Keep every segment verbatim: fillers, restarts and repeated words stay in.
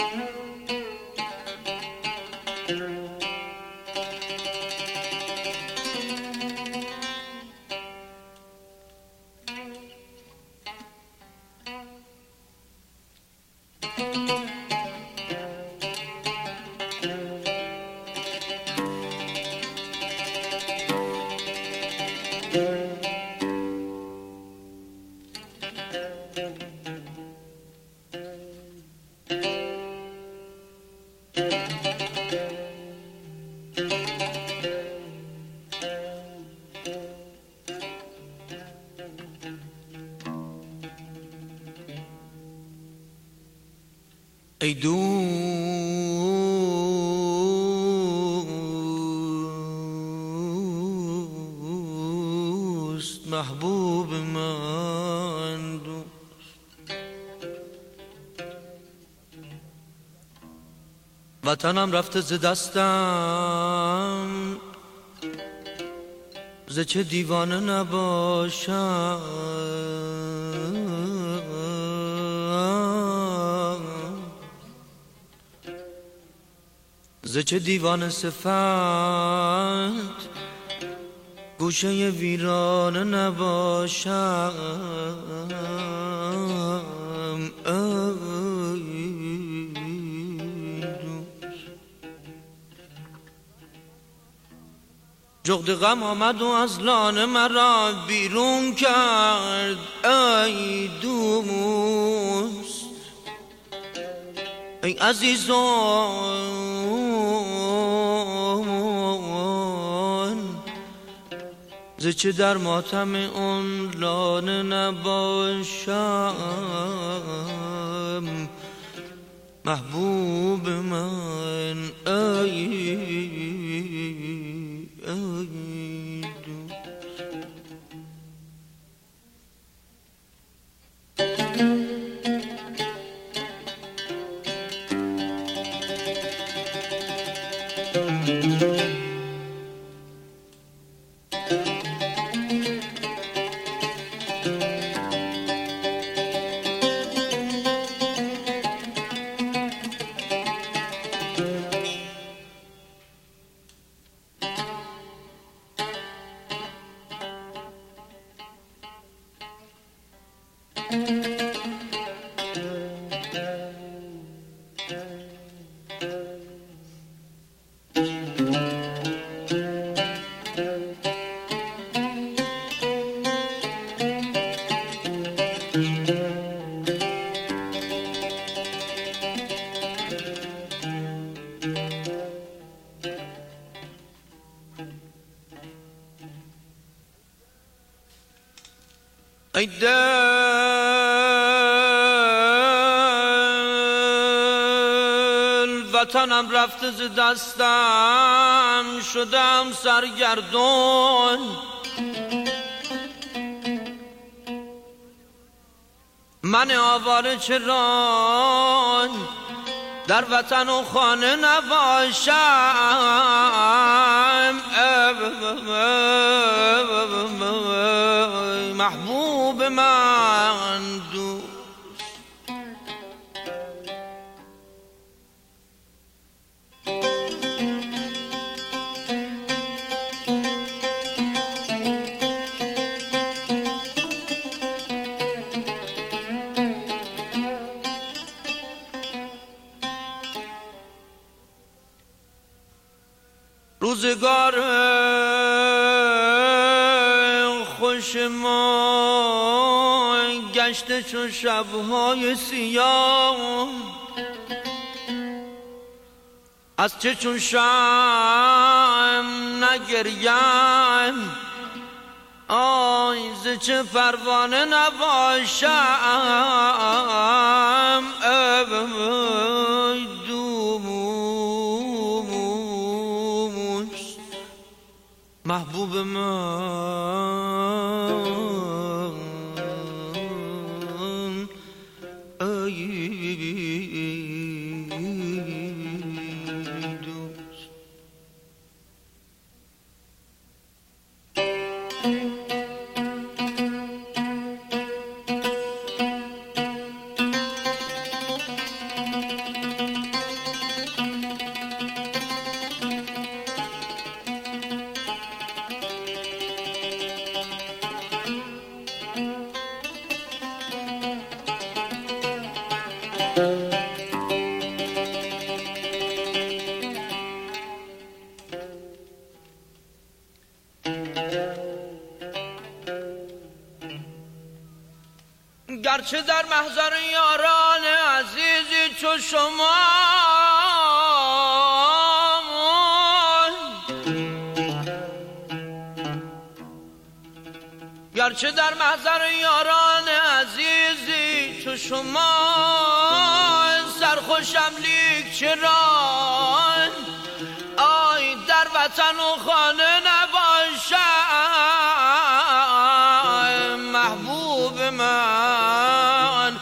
ای دوست محبوب من دوست، وطنم رفته ز دستم، ز چه دیوانه نباشم، ز چه دیوانه صفت گوشه ویرانه نباشم. جغد غم آمد و از لانه مرا بیرون کرد. ای دوست ای عزیزان، ز چه در ماتم اون لانه نباشم. محبوب من ای ای دوست. ای دل وطنم رفته ز دستم، شدم سرگردون. من آواره چرا در وطن و خانه نباشم. محبوب من دوست. روزگار خوش ما گشته چون شبهای سیاه، از چه چون شم نگریم، آی ز چه پروانه نباشم. ای دوست محبوب من ای دوست. گرچه در محضر یاران عزیزی چو شما گرچه در محضر یاران عزیزی چو شما سرخوشم لیک چرا آی در وطن و خانه نباشم محبوب من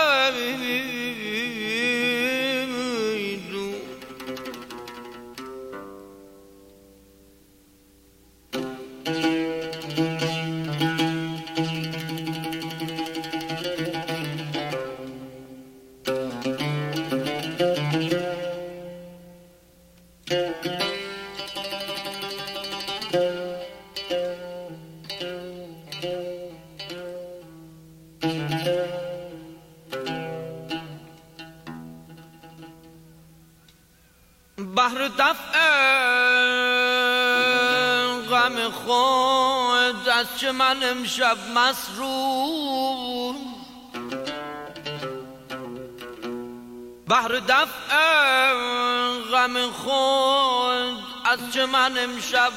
بهر دفع غم خود از چه من امشب مسرور بهر دفع غم خود از چه من امشب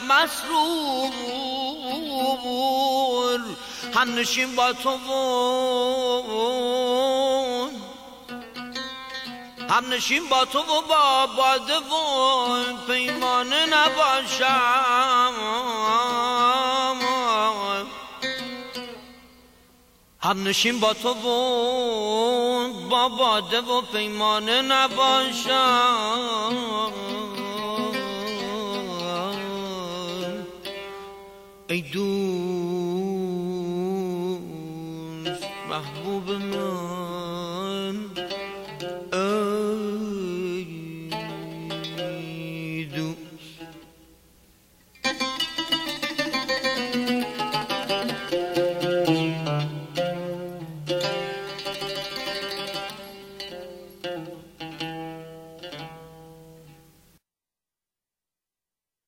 مسرور هم نشین با تو و هم نشین با تو و با باده و پیمانه نباشم هم نشین با تو و با باده و پیمانه نباشم ای دوست محبوب من